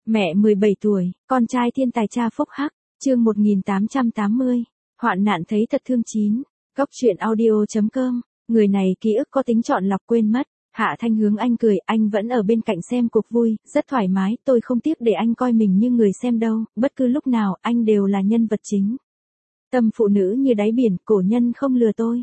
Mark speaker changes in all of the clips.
Speaker 1: Mẹ 17 tuổi, con trai thiên tài cha phúc hắc, chương 1880, hoạn nạn thấy thật thương 9, góc truyện audio.com, người này ký ức có tính chọn lọc quên mất, Hạ Thanh hướng anh cười, anh vẫn ở bên cạnh xem cuộc vui, rất thoải mái, tôi không tiếc để anh coi mình như người xem đâu, bất cứ lúc nào, anh đều là nhân vật chính. Tâm phụ nữ như đáy biển, cổ nhân không lừa tôi.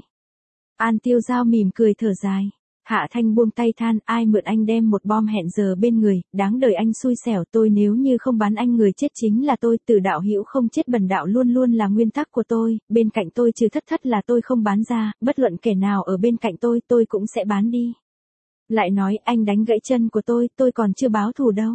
Speaker 1: An Tiêu Giao mỉm cười thở dài. Hạ Thanh buông tay than, ai mượn anh đem một bom hẹn giờ bên người, đáng đời anh xui xẻo, tôi nếu như không bán anh người chết chính là tôi, tử đạo hữu không chết bần đạo luôn luôn là nguyên tắc của tôi, bên cạnh tôi trừ thất là tôi không bán ra, bất luận kẻ nào ở bên cạnh tôi cũng sẽ bán đi. Lại nói anh đánh gãy chân của tôi còn chưa báo thù đâu.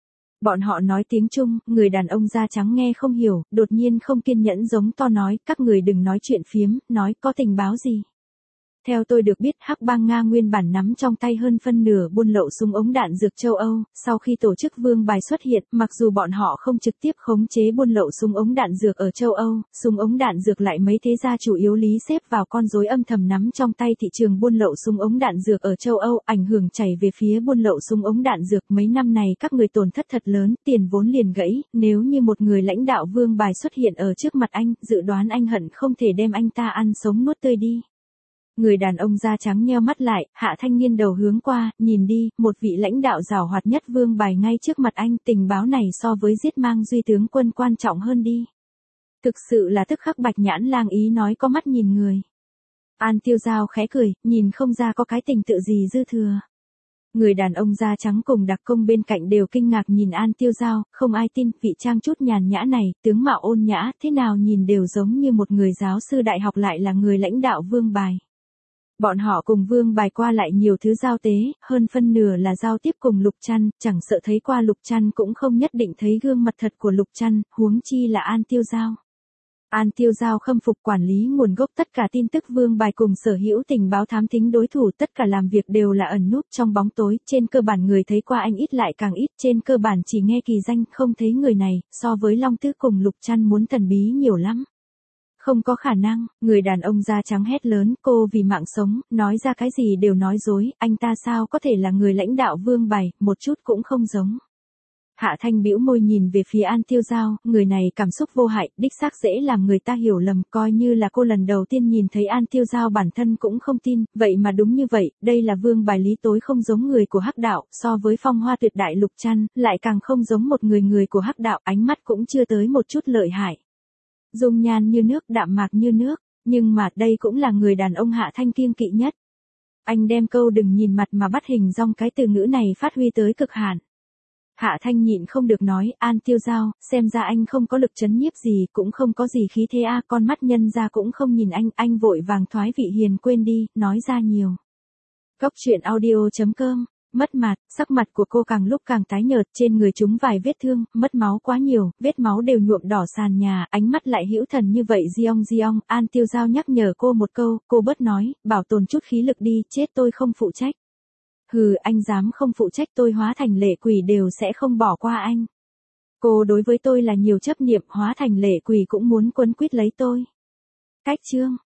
Speaker 1: Bọn họ nói tiếng Trung, người đàn ông da trắng nghe không hiểu, đột nhiên không kiên nhẫn giống to nói, các người đừng nói chuyện phiếm, nói có tình báo gì. Theo tôi được biết, Hắc bang Nga nguyên bản nắm trong tay hơn phân nửa buôn lậu súng ống đạn dược châu Âu, sau khi tổ chức Vương Bài xuất hiện, mặc dù bọn họ không trực tiếp khống chế buôn lậu súng ống đạn dược ở châu Âu, súng ống đạn dược lại mấy thế gia chủ yếu lý xếp vào con rối âm thầm nắm trong tay thị trường buôn lậu súng ống đạn dược ở châu Âu, ảnh hưởng chảy về phía buôn lậu súng ống đạn dược. Mấy năm này các người tổn thất thật lớn, tiền vốn liền gãy, nếu như một người lãnh đạo Vương Bài xuất hiện ở trước mặt anh, dự đoán anh hận không thể đem anh ta ăn sống nuốt tươi đi. Người đàn ông da trắng nheo mắt lại, Hạ Thanh nghiêng đầu hướng qua, nhìn đi, một vị lãnh đạo giàu hoạt nhất Vương Bài ngay trước mặt anh, tình báo này so với giết mang Duy tướng quân quan trọng hơn đi. Thực sự là tức khắc Bạch Nhãn Lang ý nói có mắt nhìn người. An Tiêu Giao khẽ cười, nhìn không ra có cái tình tự gì dư thừa. Người đàn ông da trắng cùng đặc công bên cạnh đều kinh ngạc nhìn An Tiêu Giao, không ai tin, vị trang chút nhàn nhã này, tướng mạo ôn nhã, thế nào nhìn đều giống như một người giáo sư đại học lại là người lãnh đạo Vương Bài. Bọn họ cùng Vương Bài qua lại nhiều thứ giao tế, hơn phân nửa là giao tiếp cùng Lục Trăn, chẳng sợ thấy qua Lục Trăn cũng không nhất định thấy gương mặt thật của Lục Trăn, huống chi là An Tiêu Giao. An Tiêu Giao khâm phục quản lý nguồn gốc tất cả tin tức Vương Bài cùng sở hữu tình báo thám thính đối thủ, tất cả làm việc đều là ẩn núp trong bóng tối, trên cơ bản người thấy qua anh ít lại càng ít, trên cơ bản chỉ nghe kỳ danh, không thấy người này, so với Long Tứ cùng Lục Trăn muốn thần bí nhiều lắm. Không có khả năng, người đàn ông da trắng hét lớn, cô vì mạng sống, nói ra cái gì đều nói dối, anh ta sao có thể là người lãnh đạo Vương Bài, một chút cũng không giống. Hạ Thanh bĩu môi nhìn về phía An Tiêu Giao, người này cảm xúc vô hại, đích xác dễ làm người ta hiểu lầm, coi như là cô lần đầu tiên nhìn thấy An Tiêu Giao bản thân cũng không tin, vậy mà đúng như vậy, đây là Vương Bài lý tối không giống người của Hắc đạo, so với phong hoa tuyệt đại Lục Trăn, lại càng không giống một người của Hắc đạo, ánh mắt cũng chưa tới một chút lợi hại. Dung nhan như nước, đạm mạc như nước, nhưng mà đây cũng là người đàn ông Hạ Thanh kiêng kỵ nhất. Anh đem câu đừng nhìn mặt mà bắt hình dong cái từ ngữ này phát huy tới cực hạn. Hạ Thanh nhịn không được nói, An Tiêu Giao, xem ra anh không có lực chấn nhiếp gì, cũng không có gì khí thế a, con mắt nhân ra cũng không nhìn anh vội vàng thoái vị hiền quên đi, nói ra nhiều. Góc truyện audio.com. Mất mặt, sắc mặt của cô càng lúc càng tái nhợt, trên người chúng vài vết thương, mất máu quá nhiều, vết máu đều nhuộm đỏ sàn nhà, ánh mắt lại hữu thần như vậy. Giong, An Tiêu Giao nhắc nhở cô một câu, cô bớt nói, bảo tồn chút khí lực đi, chết tôi không phụ trách. Hừ, anh dám không phụ trách tôi hóa thành lệ quỷ đều sẽ không bỏ qua anh. Cô đối với tôi là nhiều chấp niệm, hóa thành lệ quỷ cũng muốn quấn quýt lấy tôi. Cách chương.